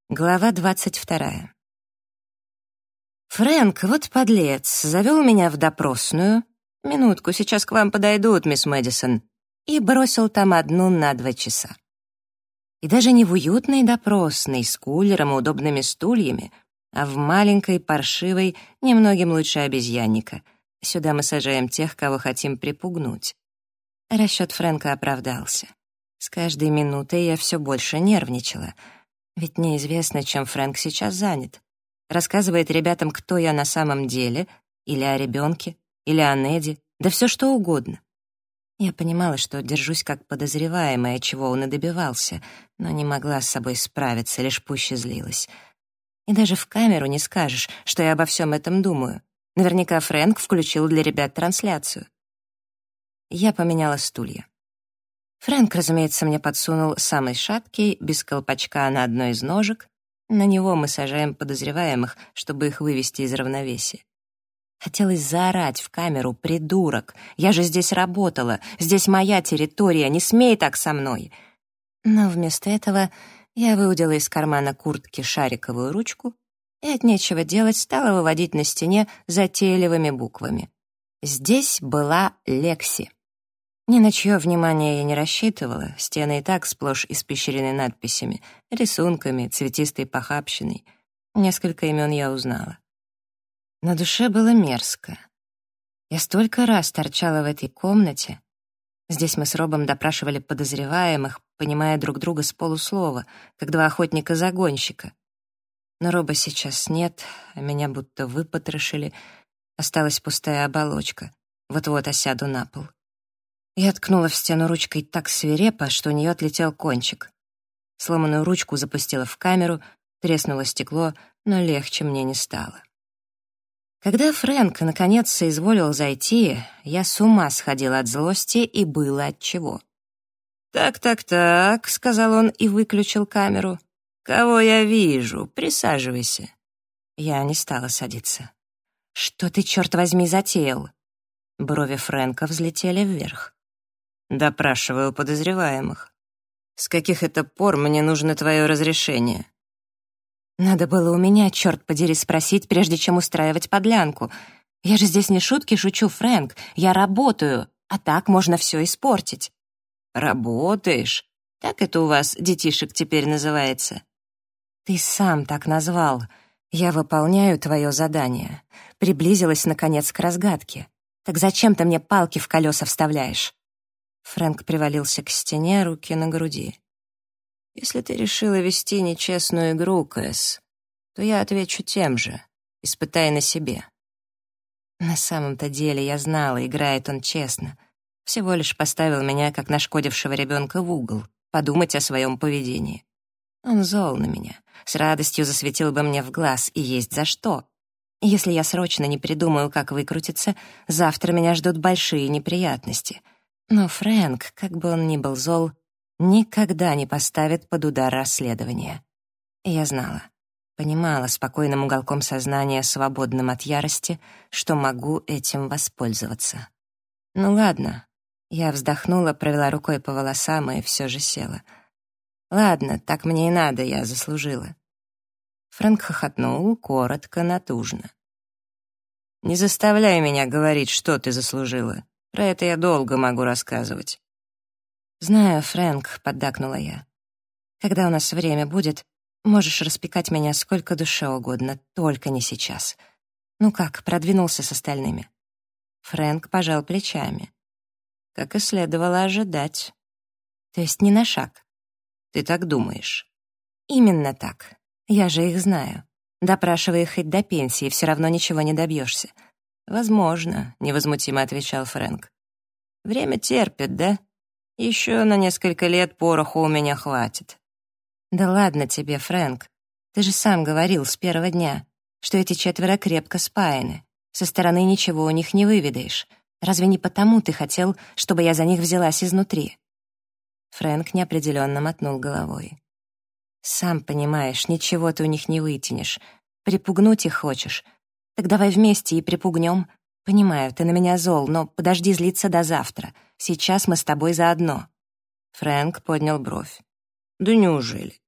Глава 22. Фрэнк, вот подлец, завел меня в допросную. «Минутку, сейчас к вам подойдут, мисс Мэдисон», и бросил там одну на 2 часа. И даже не в уютной допросной с кулером и удобными стульями, а в маленькой, паршивой, немногим лучше обезьянника. Сюда мы сажаем тех, кого хотим припугнуть. Расчет Фрэнка оправдался. С каждой минутой я все больше нервничала. Ведь неизвестно, чем Фрэнк сейчас занят. Рассказывает ребятам, кто я на самом деле, или о ребенке, или о Неде, да все что угодно. Я понимала, что держусь как подозреваемая, чего он и добивался, но не могла с собой справиться, лишь пуще злилась. И даже в камеру не скажешь, что я обо всем этом думаю. Наверняка Фрэнк включил для ребят трансляцию. Я поменяла стулья. Фрэнк, разумеется, мне подсунул самый шаткий, без колпачка на одной из ножек. На него мы сажаем подозреваемых, чтобы их вывести из равновесия. Хотелось заорать в камеру: «Придурок! Я же здесь работала! Здесь моя территория! Не смей так со мной!» Но вместо этого я выудила из кармана куртки шариковую ручку и от нечего делать стала выводить на стене затейливыми буквами. Здесь была Лекси. Ни на чье внимание я не рассчитывала, стены и так сплошь испещрены надписями, рисунками, цветистой похабщиной. Несколько имен я узнала. На душе было мерзко. Я столько раз торчала в этой комнате. Здесь мы с Робом допрашивали подозреваемых, понимая друг друга с полуслова, как два охотника-загонщика. Но Роба сейчас нет, а меня будто выпотрошили. Осталась пустая оболочка. Вот-вот осяду на пол. Я ткнула в стену ручкой так свирепо, что у нее отлетел кончик. Сломанную ручку запустила в камеру, треснуло стекло, но легче мне не стало. Когда Фрэнк наконец соизволил зайти, я с ума сходила от злости, и было отчего. «Так», — сказал он и выключил камеру. «Кого я вижу? Присаживайся». Я не стала садиться. «Что ты, черт возьми, затеял?» Брови Фрэнка взлетели вверх. «Допрашиваю подозреваемых. С каких это пор мне нужно твое разрешение?» «Надо было у меня, черт подери, спросить, прежде чем устраивать подлянку. Я же здесь не шутки шучу, Фрэнк. Я работаю, а так можно все испортить». «Работаешь? Так это у вас, детишек, теперь называется?» «Ты сам так назвал. Я выполняю твое задание. Приблизилась, наконец, к разгадке. Так зачем ты мне палки в колеса вставляешь?» Фрэнк привалился к стене, руки на груди. «Если ты решила вести нечестную игру, Кэс, то я отвечу тем же. Испытай на себе». На самом-то деле я знала, играет он честно. Всего лишь поставил меня, как нашкодившего ребенка, в угол, подумать о своем поведении. Он зол на меня, с радостью засветил бы мне в глаз, и есть за что. Если я срочно не придумаю, как выкрутиться, завтра меня ждут большие неприятности. Но Фрэнк, как бы он ни был зол, никогда не поставит под удар расследование. И я знала, понимала спокойным уголком сознания, свободным от ярости, что могу этим воспользоваться. Ну ладно, я вздохнула, провела рукой по волосам и все же села. Ладно, так мне и надо, я заслужила. Фрэнк хохотнул, коротко, натужно. «Не заставляй меня говорить, что ты заслужила. Про это я долго могу рассказывать». «Знаю, Фрэнк», — поддакнула я. «Когда у нас время будет, можешь распекать меня сколько душе угодно, только не сейчас. Ну как, продвинулся с остальными?» Фрэнк пожал плечами. «Как и следовало ожидать». «То есть не на шаг?» «Ты так думаешь?» «Именно так. Я же их знаю. Допрашивай их хоть до пенсии, все равно ничего не добьешься». «Возможно», — невозмутимо отвечал Фрэнк. «Время терпит, да? Еще на несколько лет пороху у меня хватит». «Да ладно тебе, Фрэнк. Ты же сам говорил с первого дня, что эти 4 крепко спаяны. Со стороны ничего у них не выведаешь. Разве не потому ты хотел, чтобы я за них взялась изнутри?» Фрэнк неопределенно мотнул головой. «Сам понимаешь, ничего ты у них не вытянешь. Припугнуть их хочешь. Так давай вместе и припугнем. Понимаю, ты на меня зол, но подожди злиться до завтра. Сейчас мы с тобой заодно». Фрэнк поднял бровь. «Да неужели?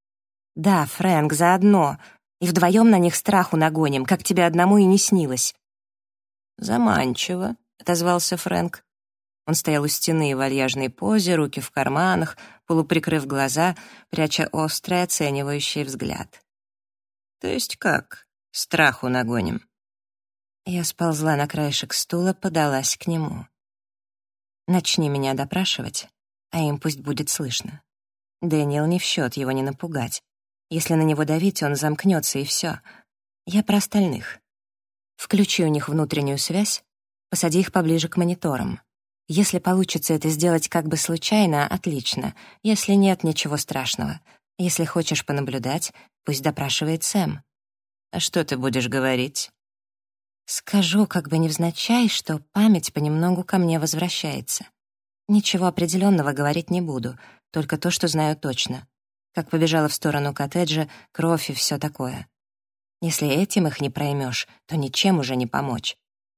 Да, Фрэнк, заодно. И вдвоем на них страху нагоним, как тебе одному и не снилось. «Заманчиво», — отозвался Фрэнк. Он стоял у стены в вальяжной позе, руки в карманах, полуприкрыв глаза, пряча острый оценивающий взгляд. «То есть как? Страху нагоним?» Я сползла на краешек стула, подалась к нему. «Начни меня допрашивать, а им пусть будет слышно. Дэниел не в счет, его не напугать. Если на него давить, он замкнется, и все. Я про остальных. Включи у них внутреннюю связь, посади их поближе к мониторам. Если получится это сделать как бы случайно, отлично. Если нет, ничего страшного. Если хочешь понаблюдать, пусть допрашивает Сэм. А что ты будешь говорить? Скажу, как бы невзначай, что память понемногу ко мне возвращается. Ничего определенного говорить не буду, только то, что знаю точно. Как побежала в сторону коттеджа, кровь и все такое. Если этим их не проймешь, то ничем уже не помочь.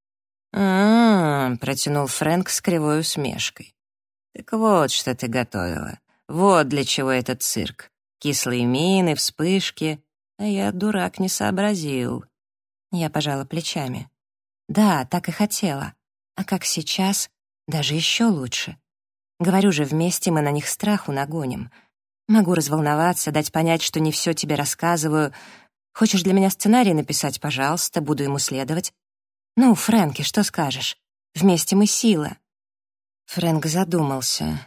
Протянул Фрэнк с кривой усмешкой. «Так вот, что ты готовила. Вот для чего этот цирк. Кислые мины, вспышки. А я, дурак, не сообразил». Я пожала плечами. «Да, так и хотела. А как сейчас, даже еще лучше. Говорю же, вместе мы на них страху нагоним. Могу разволноваться, дать понять, что не все тебе рассказываю. Хочешь для меня сценарий написать, пожалуйста, буду ему следовать. Ну, Фрэнки, что скажешь? Вместе мы сила». Фрэнк задумался.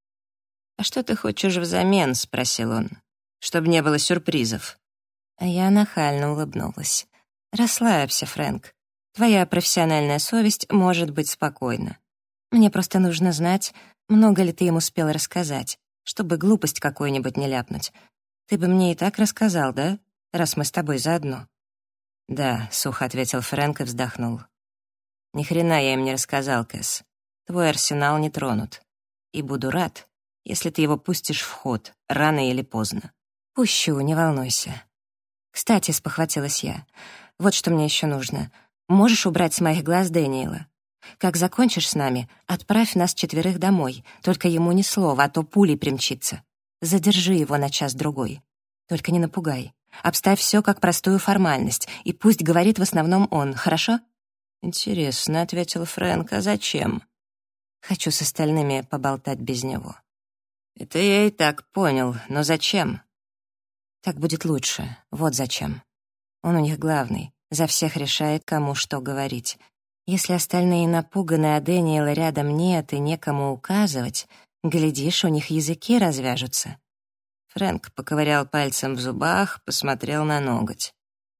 «А что ты хочешь взамен?» — спросил он. «Чтобы не было сюрпризов». А я нахально улыбнулась. «Расслабься, Фрэнк. Твоя профессиональная совесть может быть спокойна. Мне просто нужно знать, много ли ты им успел рассказать, чтобы глупость какую-нибудь не ляпнуть. Ты бы мне и так рассказал, да? Раз мы с тобой заодно». «Да», — сухо ответил Фрэнк и вздохнул. «Ни хрена я им не рассказал, Кэс. Твой арсенал не тронут. И буду рад, если ты его пустишь в ход, рано или поздно». «Пущу, не волнуйся». «Кстати», — спохватилась я, — «вот что мне еще нужно. Можешь убрать с моих глаз Дэниела? Как закончишь с нами, отправь нас 4 домой, только ему ни слова, а то пулей примчится. Задержи его на час-другой. Только не напугай. Обставь все как простую формальность, и пусть говорит в основном он, хорошо?» «Интересно», — ответил Фрэнк, — «а зачем?» «Хочу с остальными поболтать без него». «Это я и так понял, но зачем?» «Так будет лучше, вот зачем. Он у них главный, за всех решает, кому что говорить. Если остальные напуганы, а Дэниела рядом нет и некому указывать, глядишь, у них языки развяжутся». Фрэнк поковырял пальцем в зубах, посмотрел на ноготь.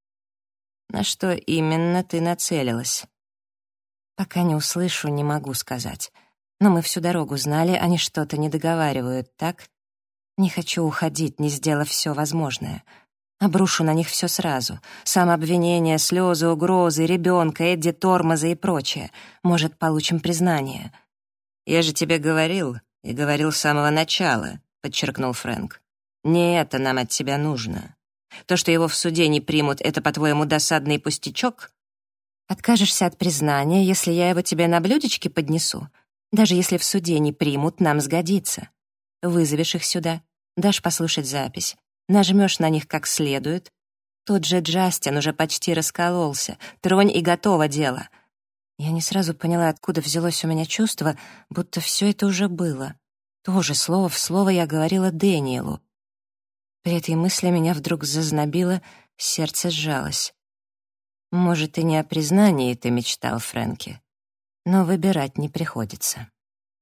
«На что именно ты нацелилась?» «Пока не услышу, не могу сказать. Но мы всю дорогу знали, они что-то не договаривают, так? Не хочу уходить, не сделав все возможное. Обрушу на них все сразу. Самообвинения, слезы, угрозы, ребенка, Эдди, тормоза и прочее. Может, получим признание». «Я же тебе говорил, и говорил с самого начала», — подчеркнул Фрэнк. «Не это нам от тебя нужно. То, что его в суде не примут, это, по-твоему, досадный пустячок? Откажешься от признания, если я его тебе на блюдечке поднесу? Даже если в суде не примут, нам сгодится. Вызовешь их сюда, дашь послушать запись, нажмешь на них как следует. Тот же Джастин уже почти раскололся. Тронь, и готово дело». Я не сразу поняла, откуда взялось у меня чувство, будто все это уже было. Тоже слово в слово я говорила Дэниелу. При этой мысли меня вдруг зазнобило, сердце сжалось. «Может, и не о признании ты мечтал, Фрэнки, но выбирать не приходится».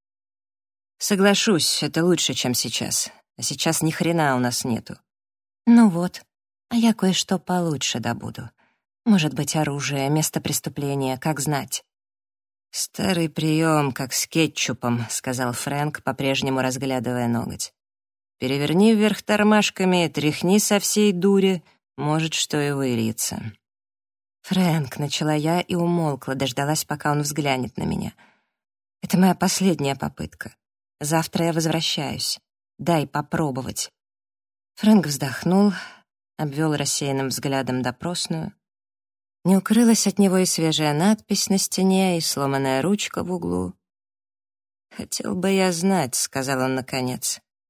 «Соглашусь, это лучше, чем сейчас. А сейчас ни хрена у нас нету». «Ну вот, а я кое-что получше добуду. Может быть, оружие, место преступления, как знать». «Старый прием, как с кетчупом», — сказал Фрэнк, по-прежнему разглядывая ноготь. «Переверни вверх тормашками, тряхни со всей дури, может, что и выльется». «Фрэнк», — начала я и умолкла, дождалась, пока он взглянет на меня. «Это моя последняя попытка. Завтра я возвращаюсь. Дай попробовать». Фрэнк вздохнул, обвел рассеянным взглядом допросную. Не укрылась от него и свежая надпись на стене, и сломанная ручка в углу. «Хотел бы я знать», — сказал он наконец,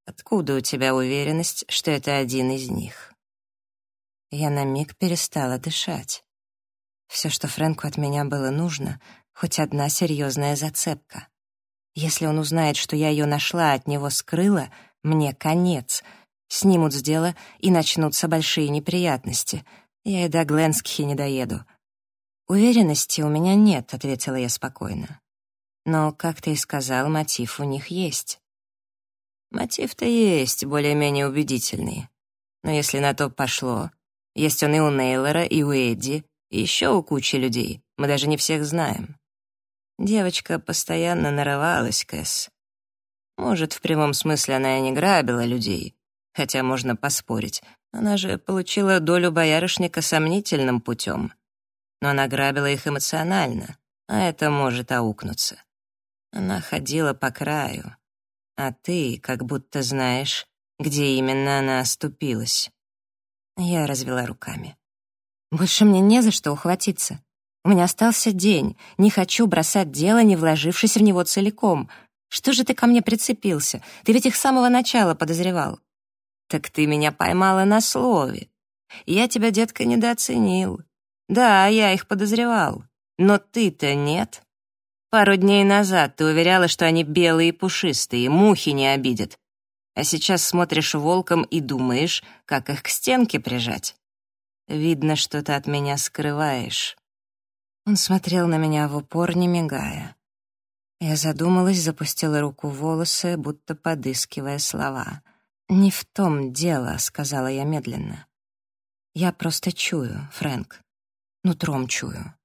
Откуда у тебя уверенность, что это один из них?» Я на миг перестала дышать. Все, что Фрэнку от меня было нужно, хоть одна серьезная зацепка. Если он узнает, что я ее нашла, от него скрыла, мне конец. Снимут с дела, и начнутся большие неприятности. Я и до Гленскихи не доеду. «Уверенности у меня нет», — ответила я спокойно. «Но, как ты и сказал, мотив у них есть». «Мотив-то есть, более-менее убедительный. Но если на то пошло, есть он и у Нейлора, и у Эдди, и еще у кучи людей, мы даже не всех знаем. Девочка постоянно нарывалась, Кэс. Может, в прямом смысле она и не грабила людей, хотя можно поспорить. Она же получила долю боярышника сомнительным путем. Но она грабила их эмоционально, а это может аукнуться. Она ходила по краю, а ты как будто знаешь, где именно она оступилась. Я развела руками. Больше мне не за что ухватиться. У меня остался день. Не хочу бросать дело, не вложившись в него целиком. Что же ты ко мне прицепился? Ты ведь их с самого начала подозревал. Так ты меня поймала на слове. Я тебя, детка, недооценил. Да, я их подозревал. Но ты-то нет. Пару дней назад ты уверяла, что они белые и пушистые, мухи не обидят. А сейчас смотришь волком и думаешь, как их к стенке прижать. Видно, что ты от меня скрываешь. Он смотрел на меня в упор, не мигая. Я задумалась, запустила руку в волосы, будто подыскивая слова. «Не в том дело», — сказала я медленно. «Я просто чую, Фрэнк. Нутром чую».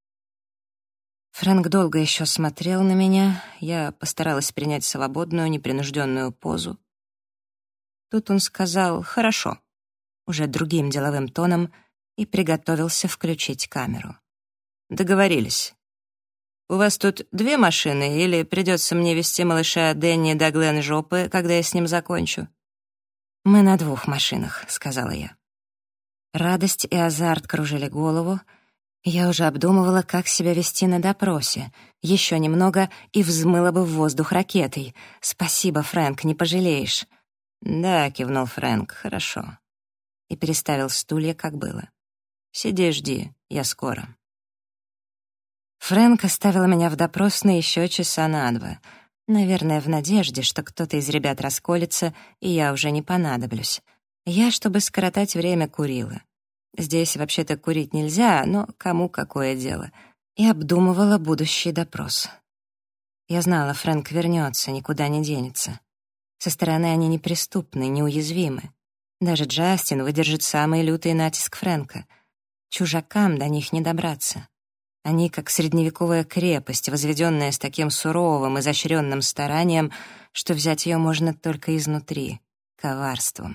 Фрэнк долго еще смотрел на меня. Я постаралась принять свободную, непринужденную позу. Тут он сказал «хорошо», уже другим деловым тоном, и приготовился включить камеру. «Договорились. У вас тут 2 машины, или придется мне везти малыша Дэнни до Гленжопы, когда я с ним закончу?» «Мы на 2 машинах», — сказала я. Радость и азарт кружили голову. Я уже обдумывала, как себя вести на допросе. Еще немного и взмыла бы в воздух ракетой. «Спасибо, Фрэнк, не пожалеешь». «Да», — кивнул Фрэнк, — «хорошо». И переставил стулья, как было. «Сиди, жди, я скоро». Фрэнк оставил меня в допросной еще часа на 2. Наверное, в надежде, что кто-то из ребят расколется, и я уже не понадоблюсь. Я, чтобы скоротать время, курила. Здесь вообще-то курить нельзя, но кому какое дело. И обдумывала будущий допрос. Я знала, Фрэнк вернется, никуда не денется. Со стороны они неприступны, неуязвимы. Даже Джастин выдержит самый лютый натиск Фрэнка. Чужакам до них не добраться. Они как средневековая крепость, возведенная с таким суровым, изощренным старанием, что взять ее можно только изнутри, коварством.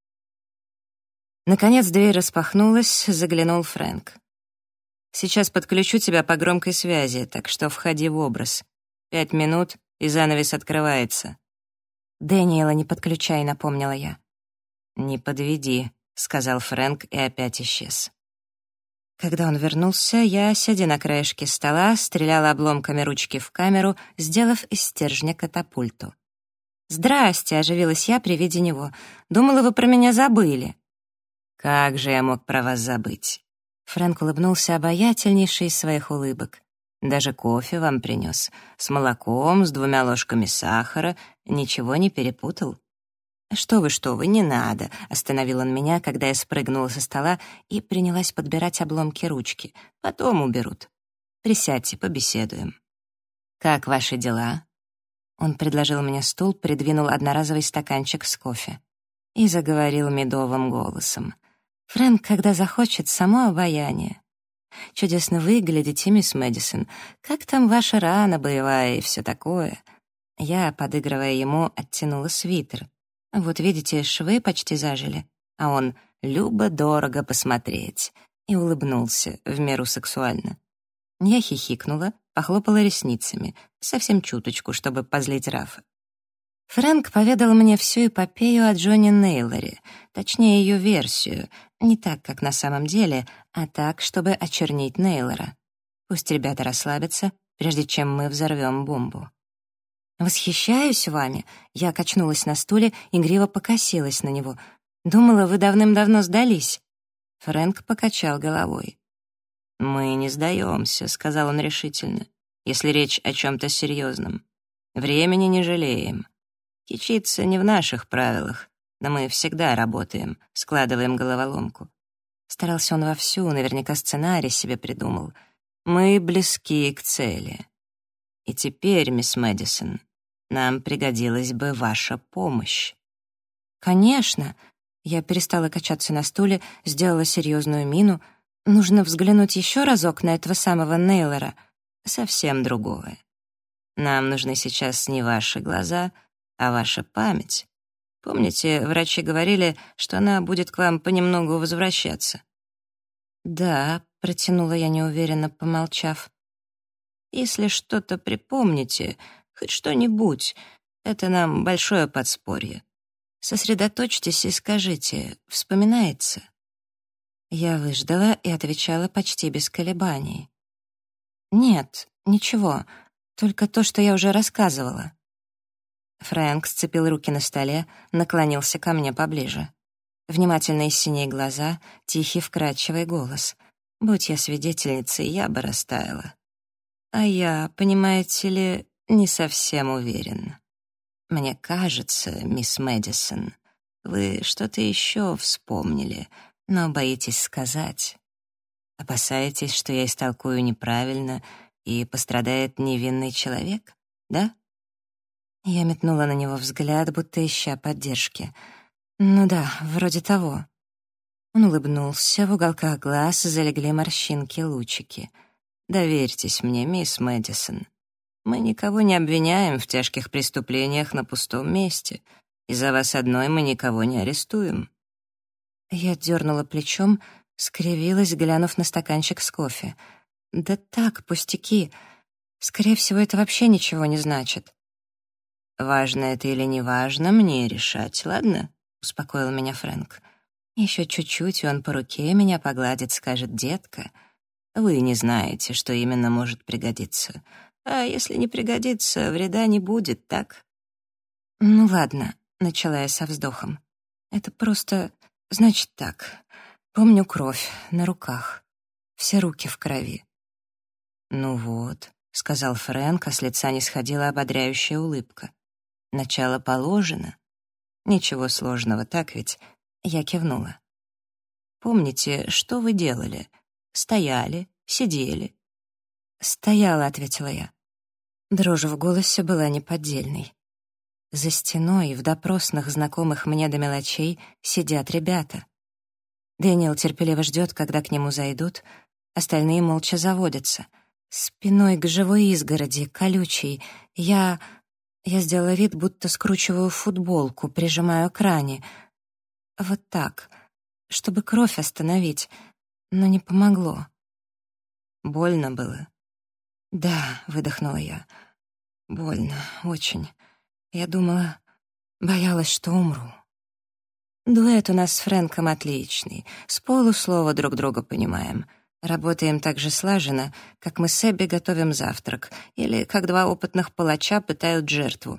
Наконец дверь распахнулась, заглянул Фрэнк. «Сейчас подключу тебя по громкой связи, так что входи в образ. 5 минут, и занавес открывается». «Дэниела не подключай», — напомнила я. «Не подведи», — сказал Фрэнк и опять исчез. Когда он вернулся, я, сидя на краешке стола, стреляла обломками ручки в камеру, сделав из стержня катапульту. «Здрасте», — оживилась я при виде него. «Думала, вы про меня забыли». «Как же я мог про вас забыть?» Фрэнк улыбнулся обаятельнейшей из своих улыбок. «Даже кофе вам принес. С молоком, с 2 ложками сахара. Ничего не перепутал?» Что вы, не надо», — остановил он меня, когда я спрыгнула со стола и принялась подбирать обломки ручки. «Потом уберут. Присядьте, побеседуем». «Как ваши дела?» Он предложил мне стул, придвинул одноразовый стаканчик с кофе и заговорил медовым голосом. «Фрэнк, когда захочет, само обаяние. Чудесно выглядите, мисс Мэдисон. Как там ваша рана боевая и все такое?» Я, подыгрывая ему, оттянула свитер. «Вот видите, швы почти зажили». А он «любо-дорого посмотреть» и улыбнулся в меру сексуально. Я хихикнула, похлопала ресницами, совсем чуточку, чтобы позлить Рафа. Фрэнк поведал мне всю эпопею о Джонни Нейлоре, точнее, ее версию, не так, как на самом деле, а так, чтобы очернить Нейлора. Пусть ребята расслабятся, прежде чем мы взорвем бомбу. «Восхищаюсь вами». Я качнулась на стуле, игриво покосилась на него. «Думала, вы давным-давно сдались». Фрэнк покачал головой. «Мы не сдаемся», — сказал он решительно, «если речь о чем-то серьезном. Времени не жалеем. Кичиться не в наших правилах, но мы всегда работаем, складываем головоломку». Старался он вовсю, наверняка сценарий себе придумал. «Мы близки к цели. И теперь, мисс Мэдисон, нам пригодилась бы ваша помощь». «Конечно». Я перестала качаться на стуле, сделала серьезную мину. «Нужно взглянуть еще разок на этого самого Нейлора». «Совсем другое. Нам нужны сейчас не ваши глаза, а ваша память. Помните, врачи говорили, что она будет к вам понемногу возвращаться?» «Да», — протянула я неуверенно, помолчав. «Если что-то припомните, хоть что-нибудь, это нам большое подспорье. Сосредоточьтесь и скажите, вспоминается?» Я выждала и отвечала почти без колебаний. «Нет, ничего, только то, что я уже рассказывала». Фрэнк сцепил руки на столе, наклонился ко мне поближе. Внимательные синие глаза, тихий вкрадчивый голос. Будь я свидетельницей, я бы растаяла. А я, понимаете ли, не совсем уверен. Мне кажется, мисс Мэдисон, вы что-то еще вспомнили, но боитесь сказать. Опасаетесь, что я истолкую неправильно и пострадает невинный человек, да? Я метнула на него взгляд, будто ища поддержки. «Ну да, вроде того». Он улыбнулся, в уголках глаз залегли морщинки-лучики. «Доверьтесь мне, мисс Мэдисон. Мы никого не обвиняем в тяжких преступлениях на пустом месте. Из-за вас одной мы никого не арестуем». Я дернула плечом, скривилась, глянув на стаканчик с кофе. «Да так, пустяки. Скорее всего, это вообще ничего не значит». «Важно это или не важно, мне решать, ладно?» — успокоил меня Фрэнк. «Еще чуть-чуть, и он по руке меня погладит, скажет: детка, вы не знаете, что именно может пригодиться. А если не пригодится, вреда не будет, так?» «Ну ладно», — начала я со вздохом. «Это просто, значит, так. Помню кровь на руках. Все руки в крови». «Ну вот», — сказал Фрэнк, а с лица не сходила ободряющая улыбка. «Начало положено. Ничего сложного, так ведь?» Я кивнула. «Помните, что вы делали? Стояли, сидели?» «Стояла», — ответила я. Дрожь в голосе была неподдельной. За стеной, в допросных, знакомых мне до мелочей, сидят ребята. Дэниел терпеливо ждет, когда к нему зайдут, остальные молча заводятся. Спиной к живой изгороди, колючей, я сделала вид, будто скручиваю футболку, прижимаю к ране. Вот так, чтобы кровь остановить, но не помогло. «Больно было?» «Да», — выдохнула я. «Больно, очень. Я думала, боялась, что умру». Дуэт у нас с Фрэнком отличный, с полуслова друг друга понимаем. Работаем так же слаженно, как мы с Эбби готовим завтрак, или как два опытных палача пытают жертву.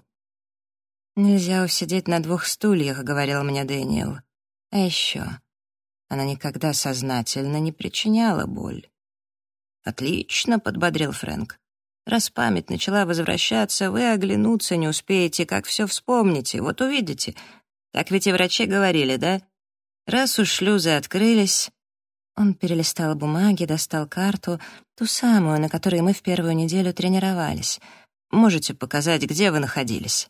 «Нельзя усидеть на двух стульях», — говорил мне Дэниел. А еще она никогда сознательно не причиняла боль. «Отлично», — подбодрил Фрэнк. «Раз память начала возвращаться, вы оглянуться не успеете, как все вспомните, вот увидите. Так ведь и врачи говорили, да? Раз уж шлюзы открылись...» Он перелистал бумаги, достал карту, ту самую, на которой мы в первую неделю тренировались. «Можете показать, где вы находились?»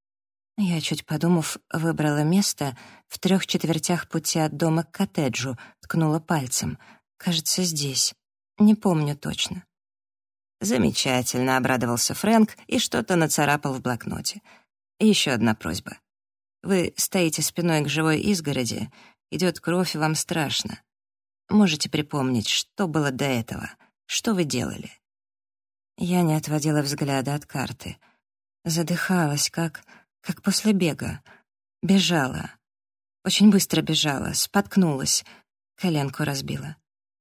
Я, чуть подумав, выбрала место в 3/4 пути от дома к коттеджу, ткнула пальцем. «Кажется, здесь. Не помню точно». «Замечательно», — обрадовался Фрэнк и что-то нацарапал в блокноте. «Еще одна просьба. Вы стоите спиной к живой изгороди, идет кровь, и вам страшно. Можете припомнить, что было до этого, что вы делали?» Я не отводила взгляда от карты. Задыхалась, как после бега. Бежала. Очень быстро бежала, споткнулась, коленку разбила.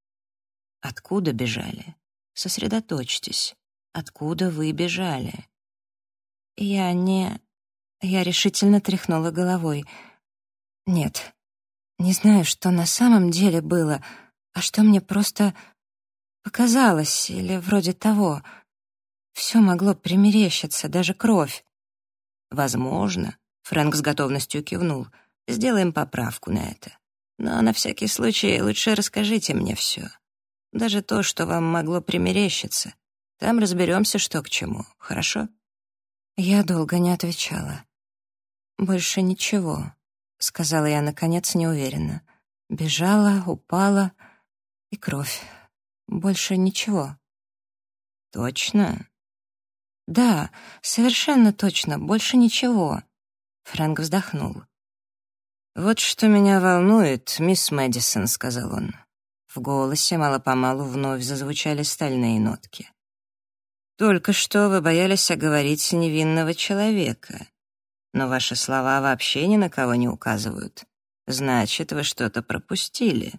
«Откуда бежали? Сосредоточьтесь. Откуда вы бежали?» Я не... Я решительно тряхнула головой. Нет, не знаю, что на самом деле было, а что мне просто показалось, или вроде того. Все могло примерещиться, даже кровь. «Возможно», — Фрэнк с готовностью кивнул, — «сделаем поправку на это. Но на всякий случай лучше расскажите мне все. Даже то, что вам могло примерещиться. Там разберемся, что к чему, хорошо?» Я долго не отвечала. «Больше ничего», — сказала я, наконец, неуверенно. Бежала, упала, и кровь. Больше ничего. «Точно?» «Да, совершенно точно, больше ничего». Фрэнк вздохнул. «Вот что меня волнует, мисс Мэдисон», — сказал он. В голосе мало-помалу вновь зазвучали стальные нотки. «Только что вы боялись оговорить невинного человека, но ваши слова вообще ни на кого не указывают. Значит, вы что-то пропустили».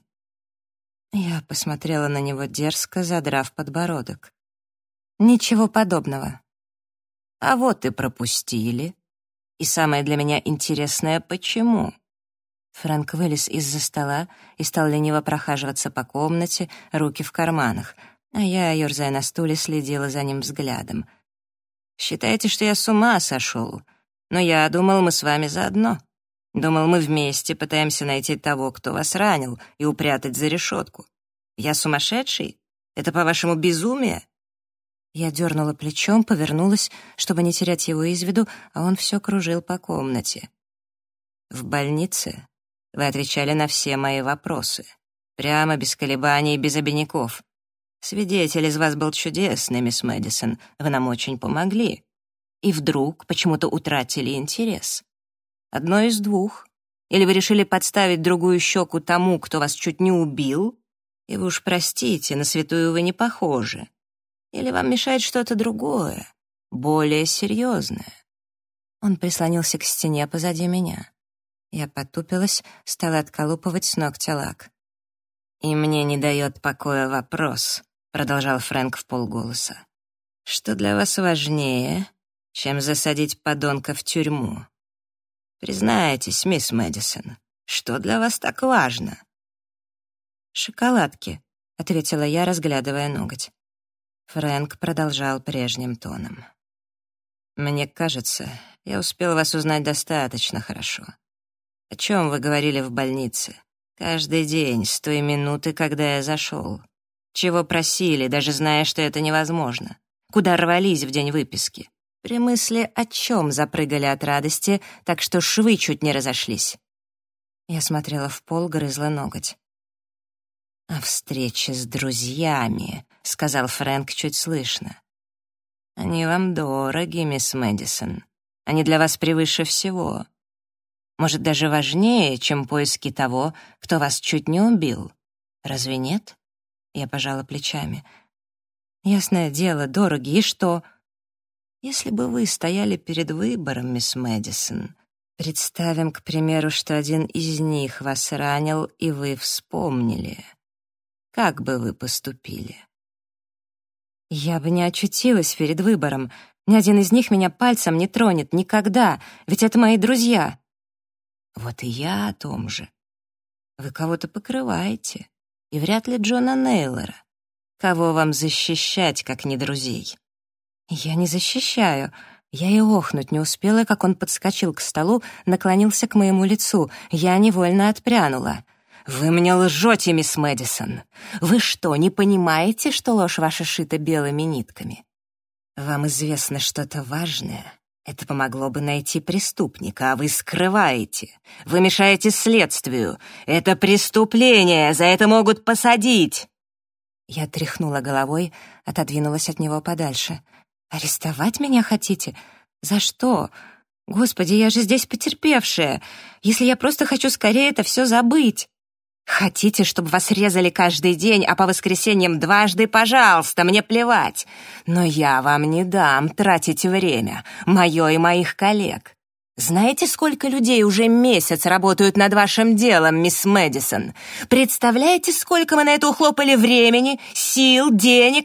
Я посмотрела на него дерзко, задрав подбородок. «Ничего подобного». «А вот и пропустили. И самое для меня интересное — почему?» Фрэнк вылез из-за стола и стал лениво прохаживаться по комнате, руки в карманах, а я, ерзая на стуле, следила за ним взглядом. «Считаете, что я с ума сошел? Но я думал, мы с вами заодно. Думал, мы вместе пытаемся найти того, кто вас ранил, и упрятать за решетку. Я сумасшедший? Это, по-вашему, безумие?» Я дернула плечом, повернулась, чтобы не терять его из виду, а он все кружил по комнате. «В больнице вы отвечали на все мои вопросы. Прямо, без колебаний, без обиняков. Свидетель из вас был чудесный, мисс Мэдисон. Вы нам очень помогли. И вдруг почему-то утратили интерес. Одно из двух. Или вы решили подставить другую щеку тому, кто вас чуть не убил, и вы уж простите, на святую вы не похожи. Или вам мешает что-то другое, более серьезное». Он прислонился к стене позади меня. Я потупилась, стала отколупывать с ногтя лак. «И мне не дает покоя вопрос», — продолжал Фрэнк вполголоса. «Что для вас важнее, чем засадить подонка в тюрьму? Признайтесь, мисс Мэдисон, что для вас так важно?» «Шоколадки», — ответила я, разглядывая ноготь. Фрэнк продолжал прежним тоном. «Мне кажется, я успел вас узнать достаточно хорошо. О чем вы говорили в больнице? Каждый день, с той минуты, когда я зашел. Чего просили, даже зная, что это невозможно? Куда рвались в день выписки? При мысли о чем запрыгали от радости, так что швы чуть не разошлись?» Я смотрела в пол, грызла ноготь. «О встрече с друзьями», — сказал Фрэнк чуть слышно. «Они вам дороги, мисс Мэдисон. Они для вас превыше всего. Может, даже важнее, чем поиски того, кто вас чуть не убил. Разве нет?» Я пожала плечами. «Ясное дело, дороги, и что? Если бы вы стояли перед выбором, мисс Мэдисон, представим, к примеру, что один из них вас ранил, и вы вспомнили. Как бы вы поступили?» «Я бы не очутилась перед выбором. Ни один из них меня пальцем не тронет. Никогда. Ведь это мои друзья». «Вот и я о том же. Вы кого-то покрываете. И вряд ли Джона Нейлора. Кого вам защищать, как не друзей?» «Я не защищаю». Я и охнуть не успела, как он подскочил к столу, наклонился к моему лицу. Я невольно отпрянула. «Вы мне лжете, мисс Мэдисон! Вы что, не понимаете, что ложь ваша шита белыми нитками? Вам известно что-то важное. Это помогло бы найти преступника, а вы скрываете. Вы мешаете следствию. Это преступление, за это могут посадить!» Я тряхнула головой, отодвинулась от него подальше. «Арестовать меня хотите? За что? Господи, я же здесь потерпевшая. Если я просто хочу скорее это все забыть. Хотите, чтобы вас резали каждый день, а по воскресеньям дважды? Пожалуйста, мне плевать. Но я вам не дам тратить время, мое и моих коллег. Знаете, сколько людей уже месяц работают над вашим делом, мисс Мэдисон? Представляете, сколько мы на это ухлопали времени, сил, денег?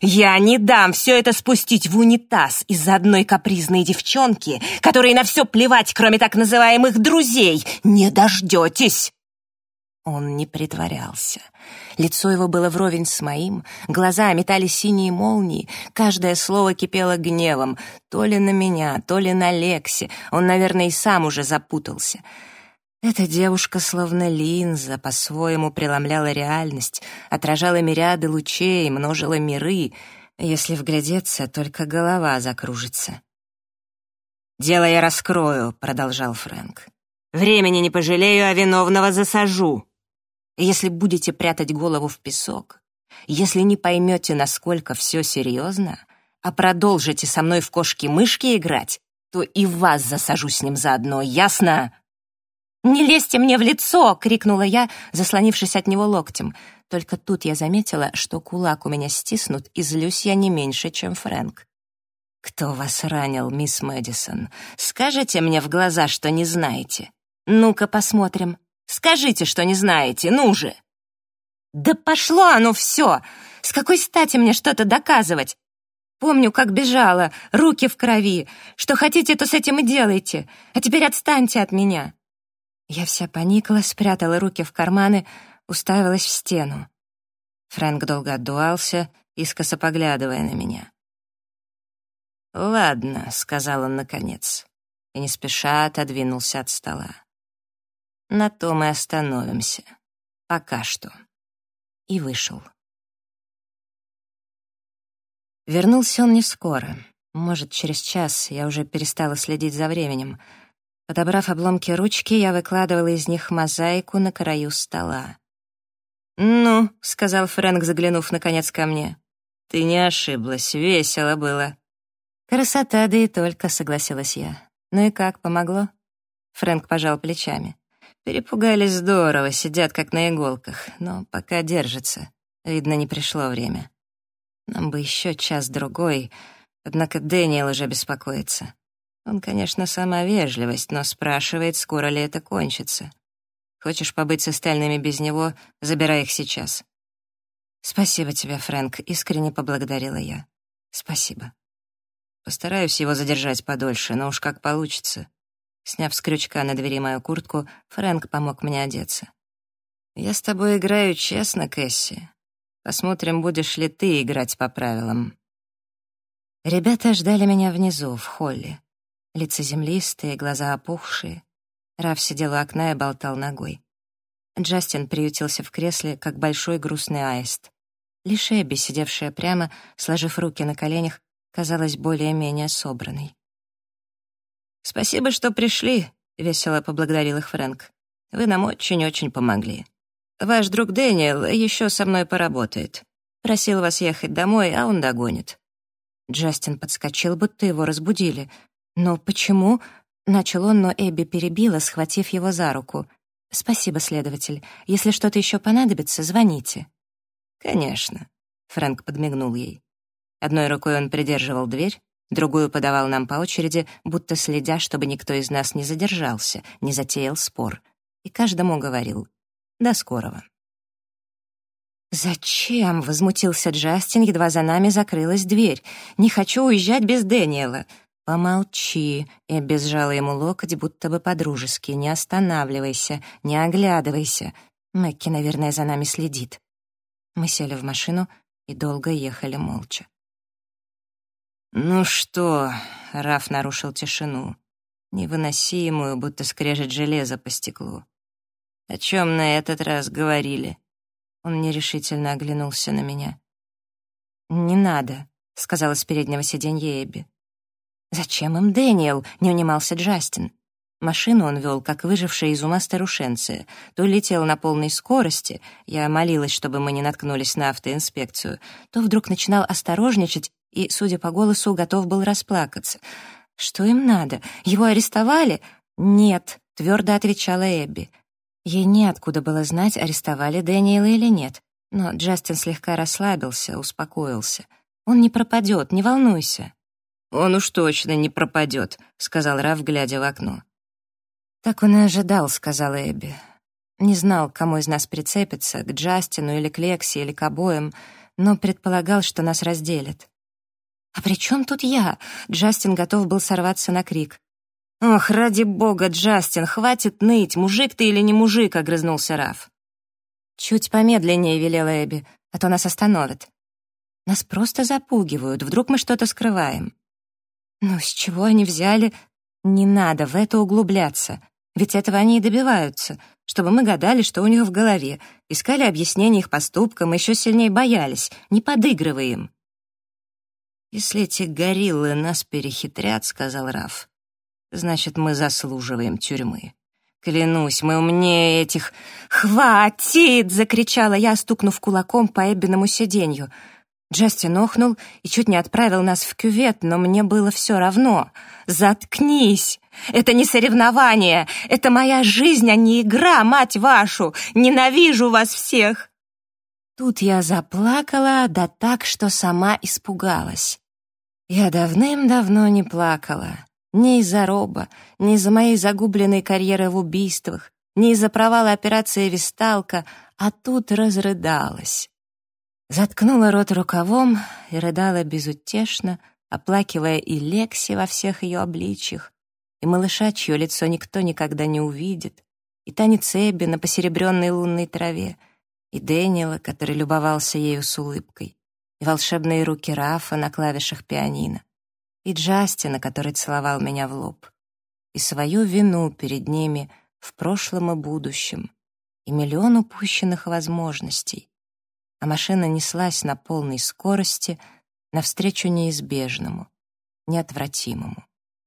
Я не дам все это спустить в унитаз из-за одной капризной девчонки, которой на все плевать, кроме так называемых друзей. Не дождетесь!» Он не притворялся. Лицо его было вровень с моим, глаза метали синие молнии, каждое слово кипело гневом, то ли на меня, то ли на Лекси. Он, наверное, и сам уже запутался. Эта девушка, словно линза, по-своему преломляла реальность, отражала мириады лучей, множила миры. Если вглядеться, только голова закружится. «Дело я раскрою», — продолжал Фрэнк. «Времени не пожалею, а виновного засажу. Если будете прятать голову в песок, если не поймете, насколько все серьезно, а продолжите со мной в кошки-мышки играть, то и вас засажу с ним заодно, ясно?» «Не лезьте мне в лицо!» — крикнула я, заслонившись от него локтем. Только тут я заметила, что кулак у меня стиснут, и злюсь я не меньше, чем Фрэнк. «Кто вас ранил, мисс Мэдисон? Скажите мне в глаза, что не знаете. Ну-ка посмотрим. Скажите, что не знаете, ну же!» «Да пошло оно все! С какой стати мне что-то доказывать? Помню, как бежала, руки в крови. Что хотите, то с этим и делайте. А теперь отстаньте от меня!» Я вся поникла, спрятала руки в карманы, уставилась в стену. Фрэнк долго отдувался, искоса поглядывая на меня. «Ладно», — сказал он наконец, и не спеша отодвинулся от стола. «На том и остановимся. Пока что». И вышел. Вернулся он не скоро. Может, через час. Я уже перестала следить за временем. Подобрав обломки ручки, я выкладывала из них мозаику на краю стола. «Ну», — сказал Фрэнк, заглянув наконец ко мне, — «ты не ошиблась, весело было». «Красота, да и только», — согласилась я. «Ну и как, помогло?» Фрэнк пожал плечами. «Перепугались здорово, сидят как на иголках, но пока держатся. Видно, не пришло время. Нам бы еще час-другой, однако Дэниел уже беспокоится. Он, конечно, сама вежливость, но спрашивает, скоро ли это кончится. Хочешь побыть с остальными без него, забирай их сейчас». «Спасибо тебе, Фрэнк», — искренне поблагодарила я. «Спасибо». «Постараюсь его задержать подольше, но уж как получится». Сняв с крючка на двери мою куртку, Фрэнк помог мне одеться. «Я с тобой играю честно, Кэсси. Посмотрим, будешь ли ты играть по правилам». Ребята ждали меня внизу, в холле. Лица землистые, глаза опухшие. Раф сидел у окна и болтал ногой. Джастин приютился в кресле, как большой грустный аист. Лишь Эбби, сидевшая прямо, сложив руки на коленях, казалась более-менее собранной. «Спасибо, что пришли», — весело поблагодарил их Фрэнк. «Вы нам очень-очень помогли. Ваш друг Дэниел еще со мной поработает. Просил вас ехать домой, а он догонит». Джастин подскочил, будто его разбудили. «Но почему?» — начал он, но Эбби перебила, схватив его за руку. «Спасибо, следователь. Если что-то еще понадобится, звоните». «Конечно», — Фрэнк подмигнул ей. Одной рукой он придерживал дверь, другую подавал нам по очереди, будто следя, чтобы никто из нас не задержался, не затеял спор. И каждому говорил «До скорого». «Зачем?» — возмутился Джастин, едва за нами закрылась дверь. «Не хочу уезжать без Дэниела». «Помолчи», — Эбби сжала ему локоть, будто бы по-дружески. «Не останавливайся, не оглядывайся. Мэкки, наверное, за нами следит». Мы сели в машину и долго ехали молча. «Ну что?» — Раф нарушил тишину, невыносимую, будто скрежет железа по стеклу. «О чем на этот раз говорили?» Он нерешительно оглянулся на меня. «Не надо», — сказала с переднего сиденья Эбби. «Зачем им Дэниел?» — не унимался Джастин. Машину он вел, как выжившая из ума старушенция. То летел на полной скорости, я молилась, чтобы мы не наткнулись на автоинспекцию, то вдруг начинал осторожничать и, судя по голосу, готов был расплакаться. «Что им надо? Его арестовали?» «Нет», — твердо отвечала Эбби. Ей неоткуда было знать, арестовали Дэниела или нет. Но Джастин слегка расслабился, успокоился. «Он не пропадет, не волнуйся». «Он уж точно не пропадет», — сказал Раф, глядя в окно. «Так он и ожидал», — сказала Эбби. «Не знал, к кому из нас прицепиться, к Джастину или к Лекси, или к обоим. но предполагал, что нас разделят. «А при чем тут я?» Джастин готов был сорваться на крик. «Ох, ради бога, Джастин, хватит ныть, мужик ты или не мужик?» — огрызнулся Раф. «Чуть помедленнее», — велела Эбби, — «а то нас остановят». «Нас просто запугивают, вдруг мы что-то скрываем». «Ну, с чего они взяли?» «Не надо в это углубляться, ведь этого они и добиваются, чтобы мы гадали, что у них в голове, искали объяснение их поступкам и еще сильнее боялись, не подыгрывая им». «Если эти гориллы нас перехитрят, — сказал Раф, — значит, мы заслуживаем тюрьмы. Клянусь, мы умнее этих...» «Хватит!» — закричала я, стукнув кулаком по Эббиному сиденью. Джастин охнул и чуть не отправил нас в кювет, но мне было все равно. «Заткнись! Это не соревнование! Это моя жизнь, а не игра, мать вашу! Ненавижу вас всех!» Тут я заплакала, да так, что сама испугалась. Я давным-давно не плакала. Ни из-за Роба, ни из-за моей загубленной карьеры в убийствах, ни из-за провала операции «Весталка», а тут разрыдалась. Заткнула рот рукавом и рыдала безутешно, оплакивая и Лекси во всех ее обличьях, и малыша, чье лицо никто никогда не увидит, и танец Эбби на посеребренной лунной траве, и Дэниела, который любовался ею с улыбкой, и волшебные руки Рафа на клавишах пианино, и Джастина, который целовал меня в лоб, и свою вину перед ними в прошлом и будущем, и миллион упущенных возможностей. А машина неслась на полной скорости навстречу неизбежному, неотвратимому.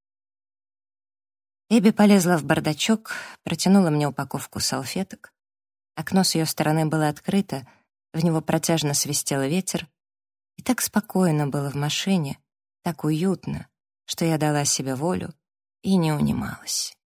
Эбби полезла в бардачок, протянула мне упаковку салфеток. Окно с ее стороны было открыто, в него протяжно свистел ветер, и так спокойно было в машине, так уютно, что я дала себе волю и не унималась.